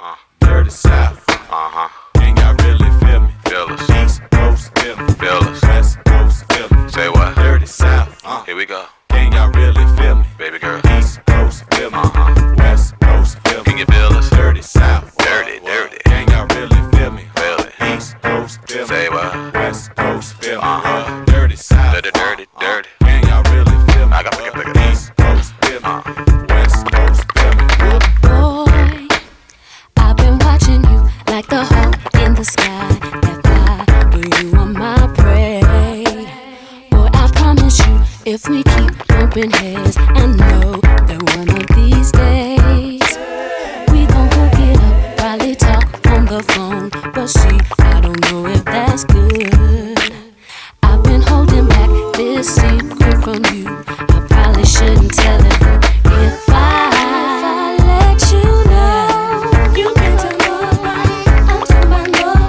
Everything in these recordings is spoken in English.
Dirty South. Can y'all really feel me? Feel us. East Coast, feel me. Feel us. West Coast, feel me. Say what? Dirty South. Here we go. Can y'all really feel me? Baby girl. East Coast, feel me. West Coast, feel me. Can you feel us? Dirty South. Dirty, dirty. Can y'all really feel me? Feel it. East Coast, feel me. Say what? West Coast, feel me. Dirty South. Dirty, dirty, dirty. Can y'all really feel me? I got pick it. East Coast, feel me. West Coast, feel me. Boy, I've been watching you like the hawk in the sky that fly, but you are my prey. Boy, I promise you, if we keep bumping heads, I know that one of these days we gon' hook it up, probably talk on the phone, but see, I don't know if that's good. I've been holding back this secret from you. I probably shouldn't tell it, but if I let you know, you can't tell nobody, I'm told by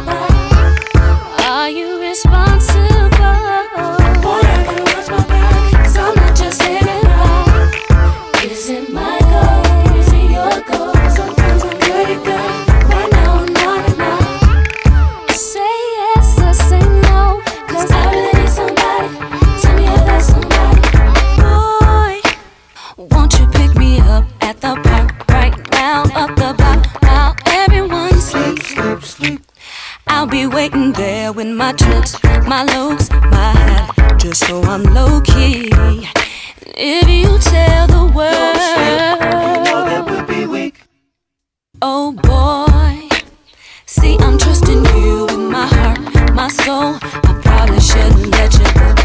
nobody. Are you responsible? Boy, I gotta watch my back, 'cause I'm not just saying bye. Is it my goal? Is it your goal? Sometimes I'm pretty good, right now I'm not enough. Say yes or say no, 'cause I really need somebody. Tell me if that's somebody. Boy, won't you pick me up at the park right now, up the block, while everyone sleeps? I'll be waiting there with my trips, my looks, my hat, just so I'm low key. If you tell the world, that would be weak. Oh boy, see I'm trusting you with my heart, my soul. I probably shouldn't let you go.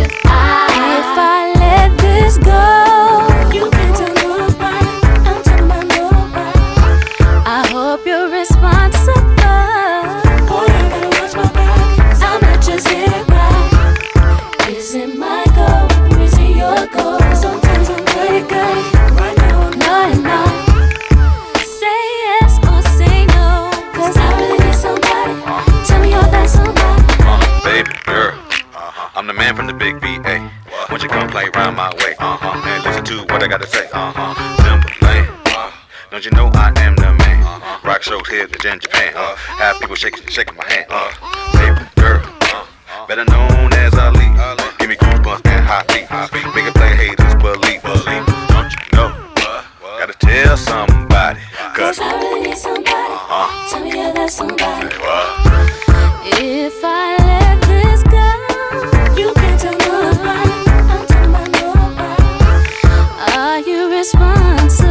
If I let this go, you can't tell nobody, I'm talking about nobody. I hope you're responsible. Boy, I gotta watch my back, 'cause I'm not just here to cry. Is it my goal or is it your goal? Sometimes I'm pretty good, right now I'm not enough. Say yes or say no, 'cause I really need somebody. Tell me you're that somebody. Baby girl. I'm the man from the big VA. Won't you come play round my way? And listen to what I gotta say. Timberland. Don't you know I am the man? Rock shows here in Japan. Have people shaking my hand. Baby girl. Better known as Ali. Give me goosebumps and hot feet. Make it play, haters believe. Don't you know? Gotta tell somebody. 'Cause I really need somebody. Tell me you're that somebody. If I let this go, you can't tell nobody, I'm talking about nobody. Are you responsible?